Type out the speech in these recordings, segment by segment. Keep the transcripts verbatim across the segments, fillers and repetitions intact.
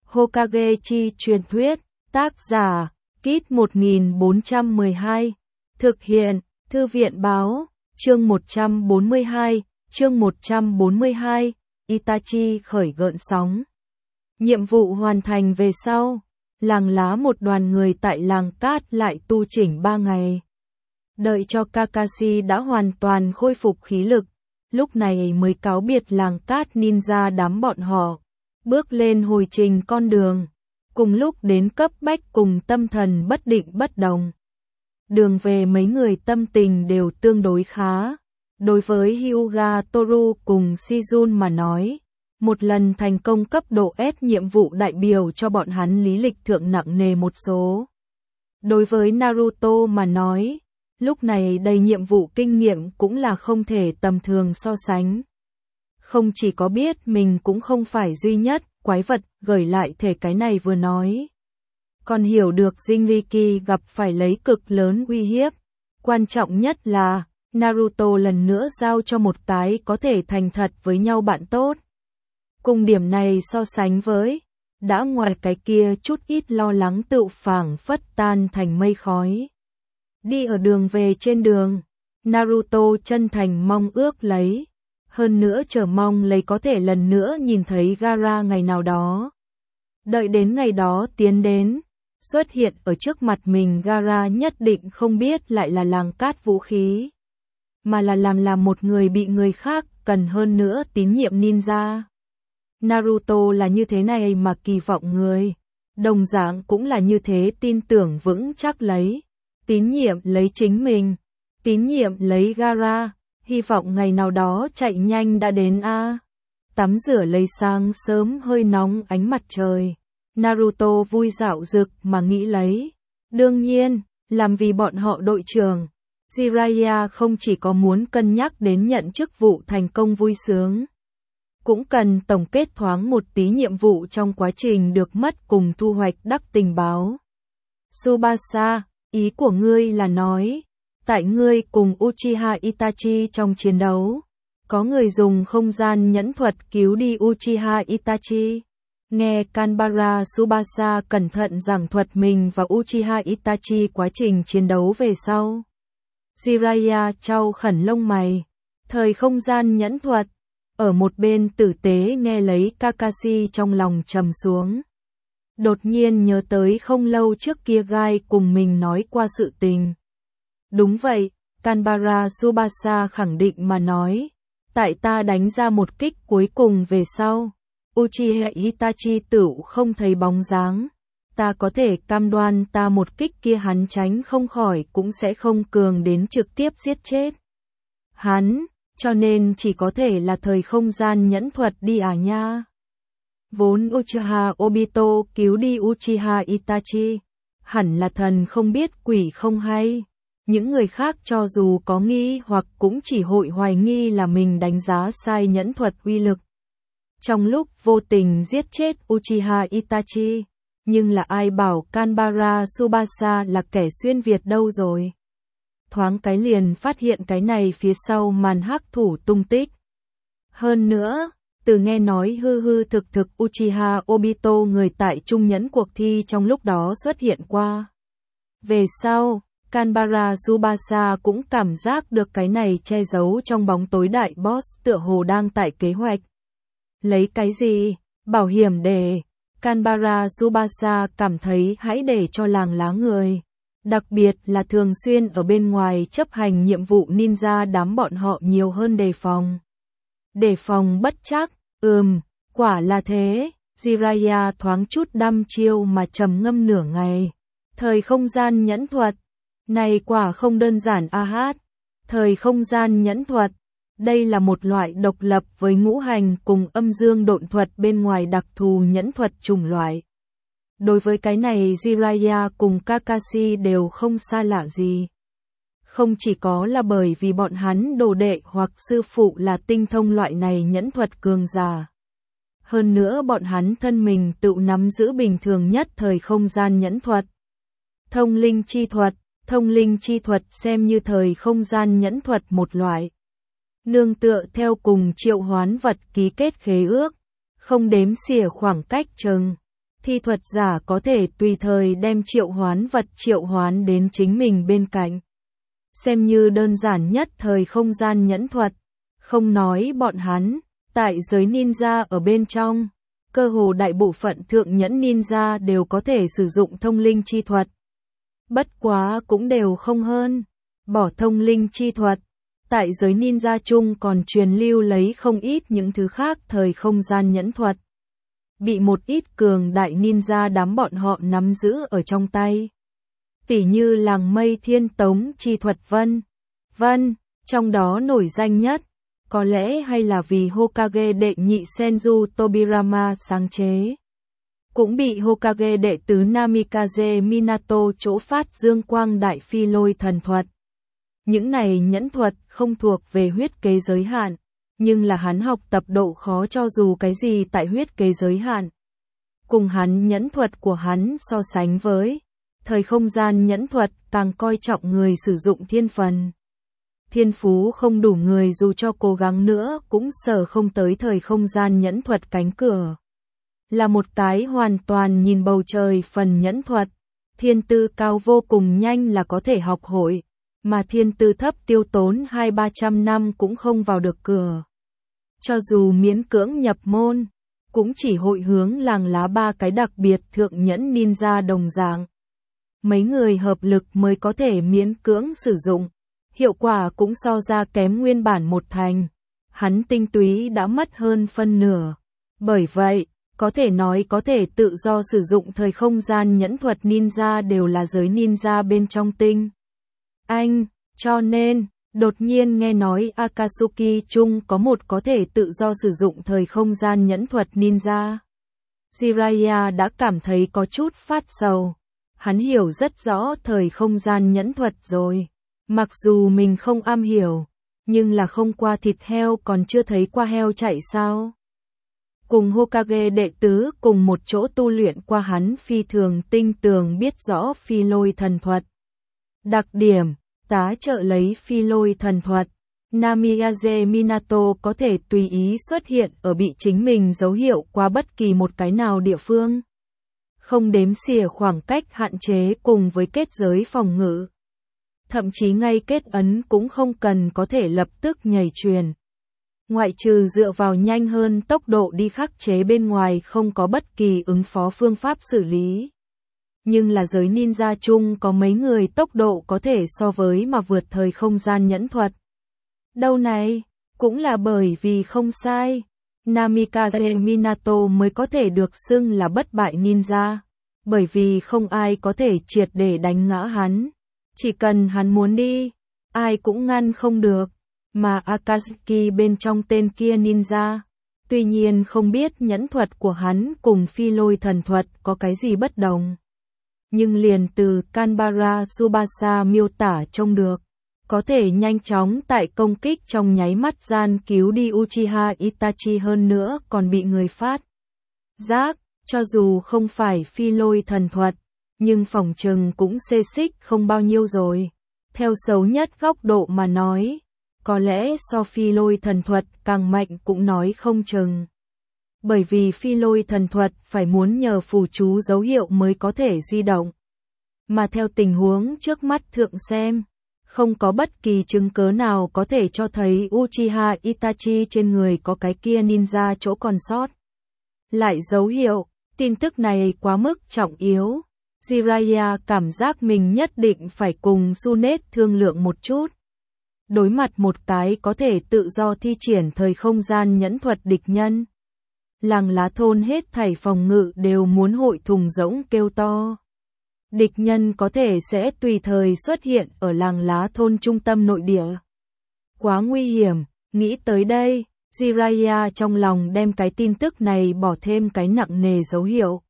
Hokage chi truyền thuyết, tác giả, Kit một nghìn bốn trăm mười hai, thực hiện, Thư viện báo, chương một trăm bốn mươi hai, chương một trăm bốn mươi hai, Itachi khởi gợn sóng. Nhiệm vụ hoàn thành về sau, làng lá một đoàn người tại làng cát lại tu chỉnh ba ngày. Đợi cho Kakashi đã hoàn toàn khôi phục khí lực, lúc này mới cáo biệt làng cát ninja đám bọn họ, bước lên hồi trình con đường, cùng lúc đến cấp bách cùng tâm thần bất định bất đồng. Đường về mấy người tâm tình đều tương đối khá. Đối với Hyuga Toru cùng Shizun mà nói, một lần thành công cấp độ S nhiệm vụ đại biểu cho bọn hắn lý lịch thượng nặng nề một số. Đối với Naruto mà nói, lúc này đầy nhiệm vụ kinh nghiệm cũng là không thể tầm thường so sánh. Không chỉ có biết mình cũng không phải duy nhất, quái vật gửi lại thể cái này vừa nói. Còn hiểu được Jinriki gặp phải lấy cực lớn uy hiếp. Quan trọng nhất là, Naruto lần nữa giao cho một cái có thể thành thật với nhau bạn tốt. Cùng điểm này so sánh với, đã ngoài cái kia chút ít lo lắng tự phảng phất tan thành mây khói. Đi ở đường về trên đường, Naruto chân thành mong ước lấy, hơn nữa chờ mong lấy có thể lần nữa nhìn thấy Gaara ngày nào đó. Đợi đến ngày đó tiến đến, xuất hiện ở trước mặt mình Gaara nhất định không biết lại là làng cát vũ khí, mà là làm làm một người bị người khác cần hơn nữa tín nhiệm ninja. Naruto là như thế này mà kỳ vọng người, đồng dạng cũng là như thế tin tưởng vững chắc lấy, tín nhiệm lấy chính mình, tín nhiệm lấy Gaara, hy vọng ngày nào đó chạy nhanh đã đến a. Tắm rửa lấy sáng sớm hơi nóng ánh mặt trời, Naruto vui dạo dực mà nghĩ lấy. Đương nhiên, làm vì bọn họ đội trưởng, Jiraiya không chỉ có muốn cân nhắc đến nhận chức vụ thành công vui sướng, cũng cần tổng kết thoáng một tí nhiệm vụ trong quá trình được mất cùng thu hoạch đắc tình báo. Tsubasa, ý của ngươi là nói, tại ngươi cùng Uchiha Itachi trong chiến đấu, có người dùng không gian nhẫn thuật cứu đi Uchiha Itachi. Nghe Kanbara Tsubasa cẩn thận giảng thuật mình và Uchiha Itachi quá trình chiến đấu về sau. Jiraiya chau khẩn lông mày, thời không gian nhẫn thuật, ở một bên tử tế nghe lấy Kakashi trong lòng trầm xuống. Đột nhiên nhớ tới không lâu trước kia Gai cùng mình nói qua sự tình. Đúng vậy, Kanbara Tsubasa khẳng định mà nói, tại ta đánh ra một kích cuối cùng về sau, Uchiha Itachi tựu không thấy bóng dáng. Ta có thể cam đoan ta một kích kia hắn tránh không khỏi cũng sẽ không cường đến trực tiếp giết chết hắn, cho nên chỉ có thể là thời không gian nhẫn thuật đi à nha. Vốn Uchiha Obito cứu đi Uchiha Itachi, hẳn là thần không biết quỷ không hay. Những người khác cho dù có nghi hoặc cũng chỉ hội hoài nghi là mình đánh giá sai nhẫn thuật uy lực. Trong lúc vô tình giết chết Uchiha Itachi, nhưng là ai bảo Kanbara Tsubasa là kẻ xuyên Việt đâu rồi. Thoáng cái liền phát hiện cái này phía sau màn hắc thủ tung tích. Hơn nữa, từ nghe nói hư hư thực thực Uchiha Obito người tại Trung nhẫn cuộc thi trong lúc đó xuất hiện qua. Về sau, Kanbara Tsubasa cũng cảm giác được cái này che giấu trong bóng tối đại boss tựa hồ đang tại kế hoạch. Lấy cái gì? Bảo hiểm để. Kanbara Tsubasa cảm thấy hãy để cho làng lá người, đặc biệt là thường xuyên ở bên ngoài chấp hành nhiệm vụ ninja đám bọn họ nhiều hơn đề phòng. Đề phòng bất chắc, ừm, quả là thế. Jiraiya thoáng chút đăm chiêu mà trầm ngâm nửa ngày. Thời không gian nhẫn thuật, này quả không đơn giản a hát. Thời không gian nhẫn thuật, đây là một loại độc lập với ngũ hành cùng âm dương độn thuật bên ngoài đặc thù nhẫn thuật chủng loại. Đối với cái này Jiraiya cùng Kakashi đều không xa lạ gì. Không chỉ có là bởi vì bọn hắn đồ đệ hoặc sư phụ là tinh thông loại này nhẫn thuật cường giả. Hơn nữa bọn hắn thân mình tự nắm giữ bình thường nhất thời không gian nhẫn thuật. Thông linh chi thuật, thông linh chi thuật xem như thời không gian nhẫn thuật một loại. Nương tựa theo cùng triệu hoán vật ký kết khế ước, không đếm xỉa khoảng cách chừng, thi thuật giả có thể tùy thời đem triệu hoán vật triệu hoán đến chính mình bên cạnh. Xem như đơn giản nhất thời không gian nhẫn thuật, không nói bọn hắn, tại giới ninja ở bên trong, cơ hồ đại bộ phận thượng nhẫn ninja đều có thể sử dụng thông linh chi thuật. Bất quá cũng đều không hơn, bỏ thông linh chi thuật. Tại giới ninja chung còn truyền lưu lấy không ít những thứ khác thời không gian nhẫn thuật. Bị một ít cường đại ninja đám bọn họ nắm giữ ở trong tay. Tỉ như làng mây thiên tống chi thuật vân. Vân, trong đó nổi danh nhất, có lẽ hay là vì Hokage đệ nhị Senju Tobirama sáng chế. Cũng bị Hokage đệ tứ Namikaze Minato chỗ phát dương quang đại phi lôi thần thuật. Những này nhẫn thuật không thuộc về huyết kế giới hạn, nhưng là hắn học tập độ khó cho dù cái gì tại huyết kế giới hạn. Cùng hắn nhẫn thuật của hắn so sánh với, thời không gian nhẫn thuật càng coi trọng người sử dụng thiên phần. Thiên phú không đủ người dù cho cố gắng nữa cũng sở không tới thời không gian nhẫn thuật cánh cửa. Là một cái hoàn toàn nhìn bầu trời phần nhẫn thuật, thiên tư cao vô cùng nhanh là có thể học hội. Mà thiên tư thấp tiêu tốn hai ba trăm năm cũng không vào được cửa. Cho dù miễn cưỡng nhập môn, cũng chỉ hội hướng làng lá ba cái đặc biệt thượng nhẫn ninja đồng dạng. Mấy người hợp lực mới có thể miễn cưỡng sử dụng, hiệu quả cũng so ra kém nguyên bản một thành. Hắn tinh túy đã mất hơn phân nửa. Bởi vậy, có thể nói có thể tự do sử dụng thời không gian nhẫn thuật ninja đều là giới ninja bên trong tinh. Anh, cho nên, đột nhiên nghe nói Akatsuki chung có một có thể tự do sử dụng thời không gian nhẫn thuật ninja. Jiraiya đã cảm thấy có chút phát sầu. Hắn hiểu rất rõ thời không gian nhẫn thuật rồi. Mặc dù mình không am hiểu, nhưng là không qua thịt heo còn chưa thấy qua heo chạy sao. Cùng Hokage đệ tứ cùng một chỗ tu luyện qua hắn phi thường tinh tường biết rõ phi lôi thần thuật. Đặc điểm, tá trợ lấy phi lôi thần thuật, Namikaze Minato có thể tùy ý xuất hiện ở bị chính mình dấu hiệu qua bất kỳ một cái nào địa phương. Không đếm xỉa khoảng cách hạn chế cùng với kết giới phòng ngự. Thậm chí ngay kết ấn cũng không cần có thể lập tức nhảy truyền. Ngoại trừ dựa vào nhanh hơn tốc độ đi khắc chế bên ngoài không có bất kỳ ứng phó phương pháp xử lý. Nhưng là giới ninja chung có mấy người tốc độ có thể so với mà vượt thời không gian nhẫn thuật. Đâu này, cũng là bởi vì không sai, Namikaze Minato mới có thể được xưng là bất bại ninja, bởi vì không ai có thể triệt để đánh ngã hắn, chỉ cần hắn muốn đi, ai cũng ngăn không được, mà Akatsuki bên trong tên kia ninja, tuy nhiên không biết nhẫn thuật của hắn cùng phi lôi thần thuật có cái gì bất đồng. Nhưng liền từ Kanbara Tsubasa miêu tả trông được, có thể nhanh chóng tại công kích trong nháy mắt gian cứu đi Uchiha Itachi hơn nữa còn bị người phát giác, cho dù không phải phi lôi thần thuật, nhưng phỏng chừng cũng xê xích không bao nhiêu rồi. Theo xấu nhất góc độ mà nói, có lẽ so phi lôi thần thuật càng mạnh cũng nói không chừng. Bởi vì phi lôi thần thuật phải muốn nhờ phù chú dấu hiệu mới có thể di động. Mà theo tình huống trước mắt thượng xem, không có bất kỳ chứng cớ nào có thể cho thấy Uchiha Itachi trên người có cái kia ninja chỗ còn sót. Lại dấu hiệu, tin tức này quá mức trọng yếu. Jiraiya cảm giác mình nhất định phải cùng Sunet thương lượng một chút. Đối mặt một cái có thể tự do thi triển thời không gian nhẫn thuật địch nhân. Làng lá thôn hết thảy phòng ngự đều muốn hội thùng rỗng kêu to. Địch nhân có thể sẽ tùy thời xuất hiện ở làng lá thôn trung tâm nội địa. Quá nguy hiểm, nghĩ tới đây, Jiraiya trong lòng đem cái tin tức này bỏ thêm cái nặng nề dấu hiệu.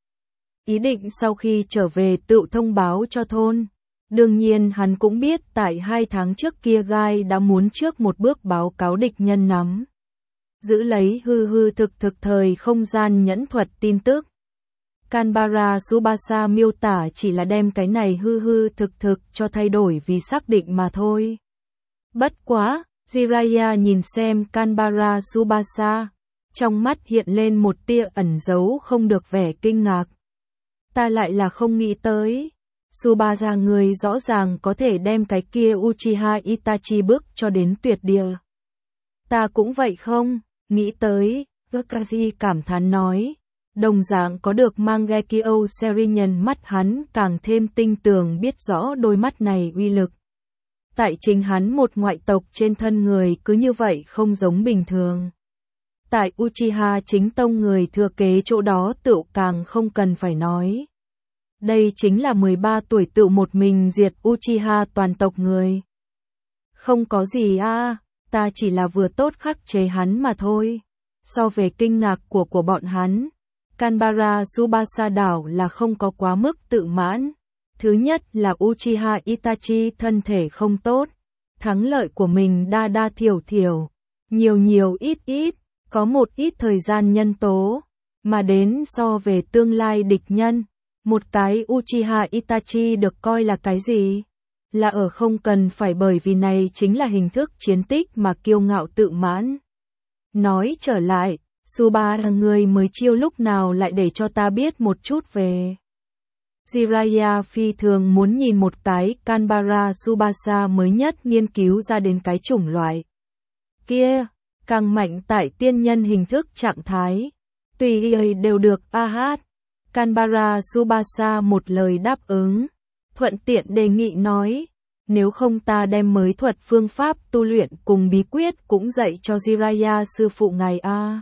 Ý định sau khi trở về tự thông báo cho thôn. Đương nhiên hắn cũng biết tại hai tháng trước kia Gai đã muốn trước một bước báo cáo địch nhân nắm. Giữ lấy hư hư thực thực thời không gian nhẫn thuật tin tức. Kanbara Tsubasa miêu tả chỉ là đem cái này hư hư thực thực cho thay đổi vì xác định mà thôi. Bất quá, Jiraiya nhìn xem Kanbara Tsubasa, trong mắt hiện lên một tia ẩn giấu không được vẻ kinh ngạc. Ta lại là không nghĩ tới. Tsubasa người rõ ràng có thể đem cái kia Uchiha Itachi bước cho đến tuyệt địa. Ta cũng vậy không, nghĩ tới, Kakashi cảm thán nói. Đồng dạng có được Mangekyo Sharingan mắt hắn càng thêm tinh tường biết rõ đôi mắt này uy lực. Tại chính hắn một ngoại tộc trên thân người cứ như vậy không giống bình thường. Tại Uchiha chính tông người thừa kế chỗ đó tựu càng không cần phải nói. Đây chính là mười ba tuổi tựu một mình diệt Uchiha toàn tộc người. Không có gì a, à, ta chỉ là vừa tốt khắc chế hắn mà thôi. So về kinh ngạc của của bọn hắn, Kanbara Tsubasa đảo là không có quá mức tự mãn. Thứ nhất là Uchiha Itachi thân thể không tốt, thắng lợi của mình đa đa thiểu thiểu, nhiều nhiều ít ít, có một ít thời gian nhân tố, mà đến so về tương lai địch nhân, một cái Uchiha Itachi được coi là cái gì? Là ở không cần phải bởi vì này chính là hình thức chiến tích mà kiêu ngạo tự mãn. Nói trở lại, Tsubasa người mới chiêu lúc nào lại để cho ta biết một chút về. Jiraiya phi thường muốn nhìn một cái Kanbara Tsubasa mới nhất nghiên cứu ra đến cái chủng loại kia, càng mạnh tại tiên nhân hình thức trạng thái. Tùy ấy đều được a hát. Kanbara Tsubasa một lời đáp ứng, thuận tiện đề nghị nói, nếu không ta đem mới thuật phương pháp tu luyện cùng bí quyết cũng dạy cho Jiraiya sư phụ ngài a.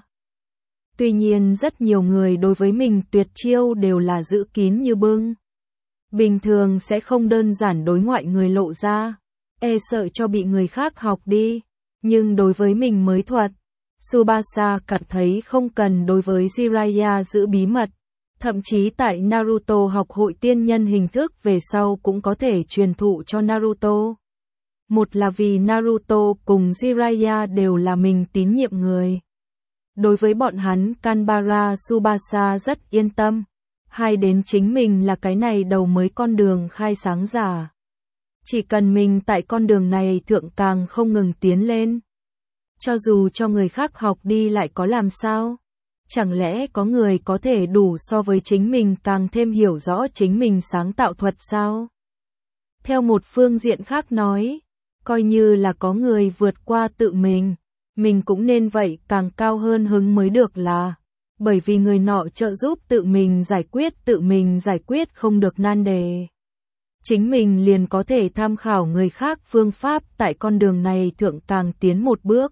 Tuy nhiên rất nhiều người đối với mình tuyệt chiêu đều là giữ kín như bưng. Bình thường sẽ không đơn giản đối ngoại người lộ ra, e sợ cho bị người khác học đi. Nhưng đối với mình mới thuật, Tsubasa cảm thấy không cần đối với Jiraiya giữ bí mật. Thậm chí tại Naruto học hội tiên nhân hình thức về sau cũng có thể truyền thụ cho Naruto. Một là vì Naruto cùng Jiraiya đều là mình tín nhiệm người. Đối với bọn hắn Kanbara Tsubasa rất yên tâm. Hai đến chính mình là cái này đầu mới con đường khai sáng giả. Chỉ cần mình tại con đường này thượng càng không ngừng tiến lên. Cho dù cho người khác học đi lại có làm sao? Chẳng lẽ có người có thể đủ so với chính mình càng thêm hiểu rõ chính mình sáng tạo thuật sao? Theo một phương diện khác nói, coi như là có người vượt qua tự mình, mình cũng nên vậy càng cao hơn hứng mới được là, bởi vì người nọ trợ giúp tự mình giải quyết tự mình giải quyết không được nan đề. Chính mình liền có thể tham khảo người khác phương pháp tại con đường này thượng càng tiến một bước.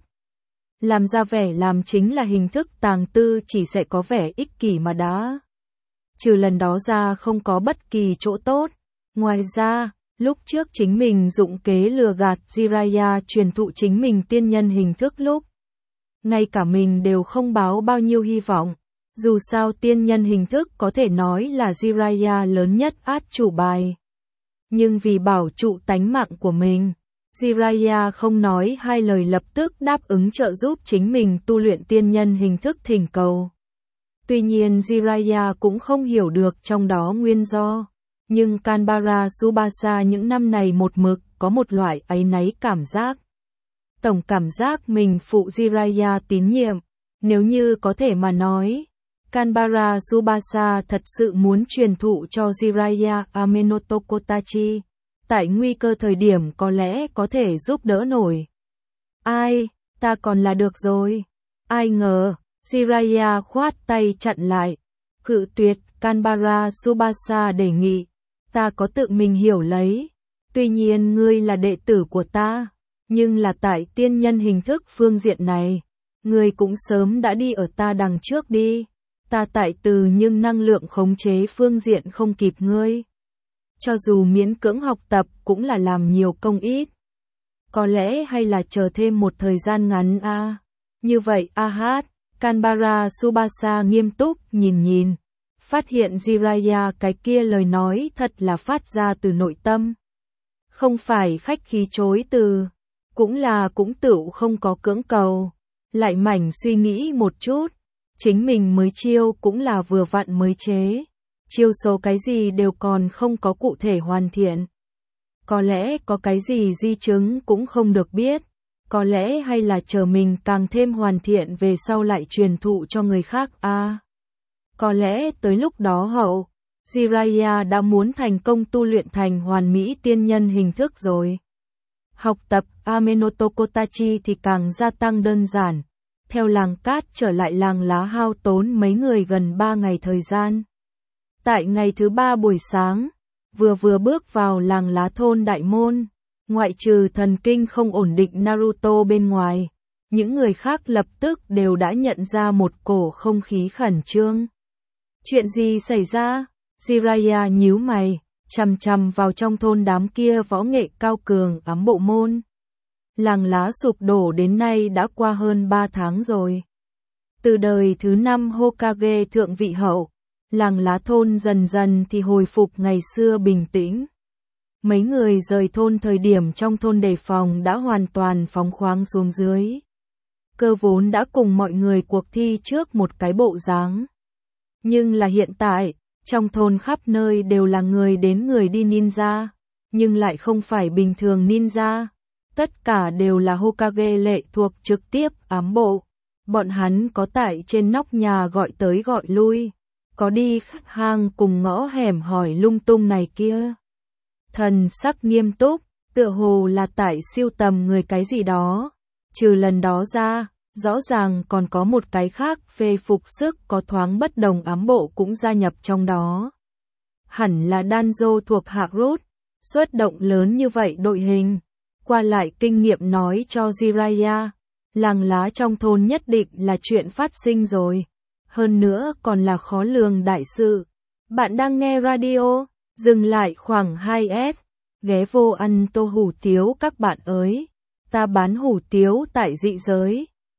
Làm ra vẻ làm chính là hình thức tàng tư chỉ sẽ có vẻ ích kỷ mà đã. Trừ lần đó ra không có bất kỳ chỗ tốt. Ngoài ra, lúc trước chính mình dụng kế lừa gạt Jiraiya truyền thụ chính mình tiên nhân hình thức lúc. Ngay cả mình đều không báo bao nhiêu hy vọng. Dù sao tiên nhân hình thức có thể nói là Jiraiya lớn nhất át chủ bài. Nhưng vì bảo trụ tánh mạng của mình, Jiraiya không nói hai lời lập tức đáp ứng trợ giúp chính mình tu luyện tiên nhân hình thức thỉnh cầu. Tuy nhiên Jiraiya cũng không hiểu được trong đó nguyên do, nhưng Kanbara Tsubasa những năm này một mực có một loại áy náy cảm giác. Tổng cảm giác mình phụ Jiraiya tín nhiệm, nếu như có thể mà nói, Kanbara Tsubasa thật sự muốn truyền thụ cho Jiraiya Amenoto Kotachi. Tại nguy cơ thời điểm có lẽ có thể giúp đỡ nổi. Ai, ta còn là được rồi. Ai ngờ, Jiraiya khoát tay chặn lại. Cự tuyệt, Kanbara Tsubasa đề nghị. Ta có tự mình hiểu lấy. Tuy nhiên ngươi là đệ tử của ta. Nhưng là tại tiên nhân hình thức phương diện này. Ngươi cũng sớm đã đi ở ta đằng trước đi. Ta tại từ nhưng năng lượng khống chế phương diện không kịp ngươi. Cho dù miễn cưỡng học tập cũng là làm nhiều công ít. Có lẽ hay là chờ thêm một thời gian ngắn a. À. Như vậy a hát, Kanbara Tsubasa nghiêm túc nhìn nhìn. Phát hiện Jiraiya cái kia lời nói thật là phát ra từ nội tâm. Không phải khách khí chối từ. Cũng là cũng tựu không có cưỡng cầu. Lại mảnh suy nghĩ một chút. Chính mình mới chiêu cũng là vừa vặn mới chế. Chiêu số cái gì đều còn không có cụ thể hoàn thiện. Có lẽ có cái gì di chứng cũng không được biết. Có lẽ hay là chờ mình càng thêm hoàn thiện về sau lại truyền thụ cho người khác a. À, có lẽ tới lúc đó hậu, Jiraiya đã muốn thành công tu luyện thành hoàn mỹ tiên nhân hình thức rồi. Học tập Amenoto Kotachi thì càng gia tăng đơn giản. Theo làng cát trở lại làng lá hao tốn mấy người gần ba ngày thời gian. Tại ngày thứ ba buổi sáng, vừa vừa bước vào làng lá thôn đại môn, ngoại trừ thần kinh không ổn định Naruto bên ngoài, những người khác lập tức đều đã nhận ra một cổ không khí khẩn trương. Chuyện gì xảy ra? Jiraiya nhíu mày, chằm chằm vào trong thôn đám kia võ nghệ cao cường ám bộ môn. Làng lá sụp đổ đến nay đã qua hơn ba tháng rồi. Từ đời thứ năm Hokage thượng vị hậu, làng lá thôn dần dần thì hồi phục ngày xưa bình tĩnh. Mấy người rời thôn thời điểm trong thôn đề phòng đã hoàn toàn phóng khoáng xuống dưới. Cơ vốn đã cùng mọi người cuộc thi trước một cái bộ dáng. Nhưng là hiện tại, trong thôn khắp nơi đều là người đến người đi ninja, nhưng lại không phải bình thường ninja. Tất cả đều là Hokage lệ thuộc trực tiếp ám bộ. Bọn hắn có tại trên nóc nhà gọi tới gọi lui, có đi khách hàng cùng ngõ hẻm hỏi lung tung này kia. Thần sắc nghiêm túc, tựa hồ là tại siêu tầm người cái gì đó. Trừ lần đó ra, rõ ràng còn có một cái khác về phục sức có thoáng bất đồng ám bộ cũng gia nhập trong đó. Hẳn là Danzo thuộc hạ Root, xuất động lớn như vậy đội hình. Qua lại kinh nghiệm nói cho Jiraiya, làng lá trong thôn nhất định là chuyện phát sinh rồi. Hơn nữa còn là khó lường đại sự. Bạn đang nghe radio, dừng lại khoảng hai S, ghé vô ăn tô hủ tiếu các bạn ơi. Ta bán hủ tiếu tại dị giới.